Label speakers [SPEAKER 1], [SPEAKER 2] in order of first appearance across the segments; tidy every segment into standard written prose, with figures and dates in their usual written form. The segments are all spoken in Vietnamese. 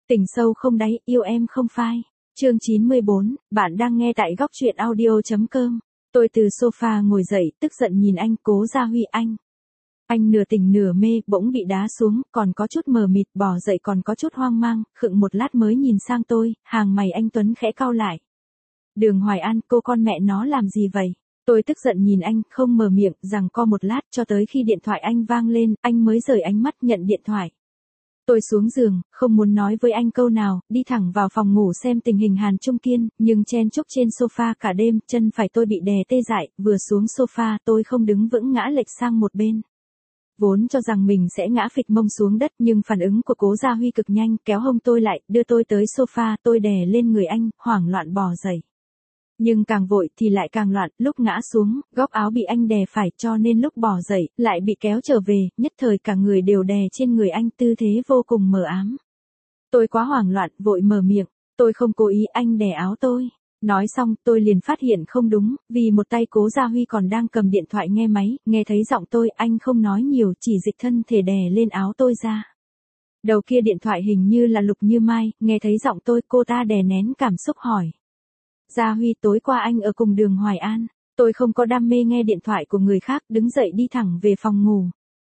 [SPEAKER 1] Tình sâu không đáy, yêu em không phai. Chương 94, bạn đang nghe tại góc truyện audio.com. Tôi từ sofa ngồi dậy, tức giận nhìn anh, Cố Gia Huy anh. Anh nửa tỉnh nửa mê, bỗng bị đá xuống, còn có chút mờ mịt, bỏ dậy còn có chút hoang mang, khựng một lát mới nhìn sang tôi, hàng mày anh Tuấn khẽ cau lại. Đường Hoài An, cô con mẹ nó làm gì vậy? Tôi tức giận nhìn anh, không mở miệng, giằng co một lát cho tới khi điện thoại anh vang lên, anh mới rời ánh mắt nhận điện thoại. Tôi xuống giường, không muốn nói với anh câu nào, đi thẳng vào phòng ngủ xem tình hình Hàn Trung Kiên, nhưng chen chúc trên sofa cả đêm, chân phải tôi bị đè tê dại, vừa xuống sofa tôi không đứng vững ngã lệch sang một bên. Vốn cho rằng mình sẽ ngã phịch mông xuống đất nhưng phản ứng của Cố Gia Huy cực nhanh, kéo hông tôi lại, đưa tôi tới sofa, tôi đè lên người anh, hoảng loạn bò dậy. Nhưng càng vội thì lại càng loạn, lúc ngã xuống, góc áo bị anh đè phải cho nên lúc bò dậy, lại bị kéo trở về, nhất thời cả người đều đè trên người anh, tư thế vô cùng mờ ám. Tôi quá hoảng loạn, vội mở miệng, tôi không cố ý, anh đè áo tôi. Nói xong, tôi liền phát hiện không đúng, vì một tay Cố Gia Huy còn đang cầm điện thoại nghe máy, nghe thấy giọng tôi, anh không nói nhiều, chỉ dịch thân thể đè lên áo tôi ra. Đầu kia điện thoại hình như là Lục Như Mai, nghe thấy giọng tôi, cô ta đè nén cảm xúc hỏi. Gia Huy, tối qua anh ở cùng Đường Hoài An. Tôi không có đam mê nghe điện thoại của người khác, đứng dậy đi thẳng về phòng ngủ.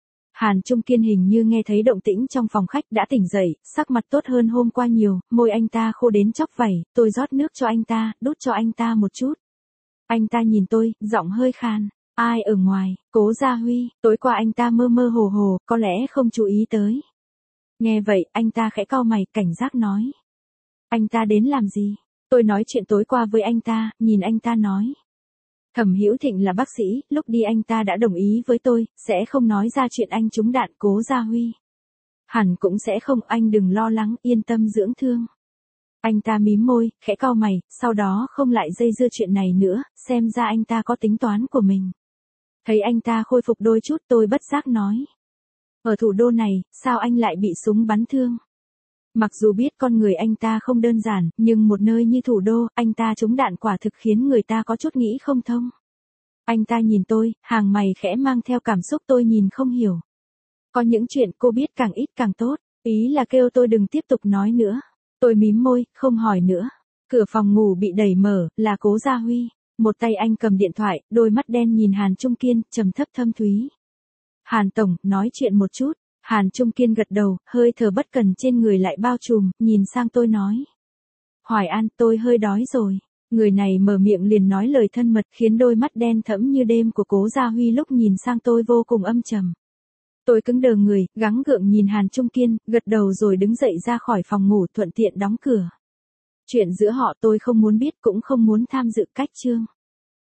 [SPEAKER 1] Hàn Trung Kiên hình như nghe thấy động tĩnh trong phòng khách, đã tỉnh dậy, sắc mặt tốt hơn hôm qua nhiều, môi anh ta khô đến chóc vảy, tôi rót nước cho anh ta, đút cho anh ta một chút. Anh ta nhìn tôi, giọng hơi khan, ai ở ngoài? Cố Gia Huy, tối qua anh ta mơ mơ hồ hồ, có lẽ không chú ý tới. Nghe vậy, anh ta khẽ cau mày, cảnh giác nói. Anh ta đến làm gì? Tôi nói chuyện tối qua với anh ta, nhìn anh ta nói. Thẩm Hữu Thịnh là bác sĩ, lúc đi anh ta đã đồng ý với tôi, sẽ không nói ra chuyện anh trúng đạn. Cố Gia Huy. Hẳn cũng sẽ không, anh đừng lo lắng, yên tâm dưỡng thương. Anh ta mím môi, khẽ cau mày, sau đó không lại dây dưa chuyện này nữa, xem ra anh ta có tính toán của mình. Thấy anh ta khôi phục đôi chút, tôi bất giác nói. Ở thủ đô này, sao anh lại bị súng bắn thương? Mặc dù biết con người anh ta không đơn giản, nhưng một nơi như thủ đô, anh ta trúng đạn quả thực khiến người ta có chút nghĩ không thông. Anh ta nhìn tôi, hàng mày khẽ mang theo cảm xúc tôi nhìn không hiểu. Có những chuyện cô biết càng ít càng tốt, ý là kêu tôi đừng tiếp tục nói nữa. Tôi mím môi, không hỏi nữa. Cửa phòng ngủ bị đẩy mở, là Cố Gia Huy. Một tay anh cầm điện thoại, đôi mắt đen nhìn Hàn Trung Kiên, trầm thấp thâm thúy. Hàn Tổng, nói chuyện một chút. Hàn Trung Kiên gật đầu, hơi thở bất cần trên người lại bao trùm, nhìn sang tôi nói. Hoài An, tôi hơi đói rồi. Người này mở miệng liền nói lời thân mật khiến đôi mắt đen thẫm như đêm của Cố Gia Huy lúc nhìn sang tôi vô cùng âm trầm. Tôi cứng đờ người, gắng gượng nhìn Hàn Trung Kiên, gật đầu rồi đứng dậy ra khỏi phòng ngủ thuận tiện đóng cửa. Chuyện giữa họ tôi không muốn biết cũng không muốn tham dự cách chương.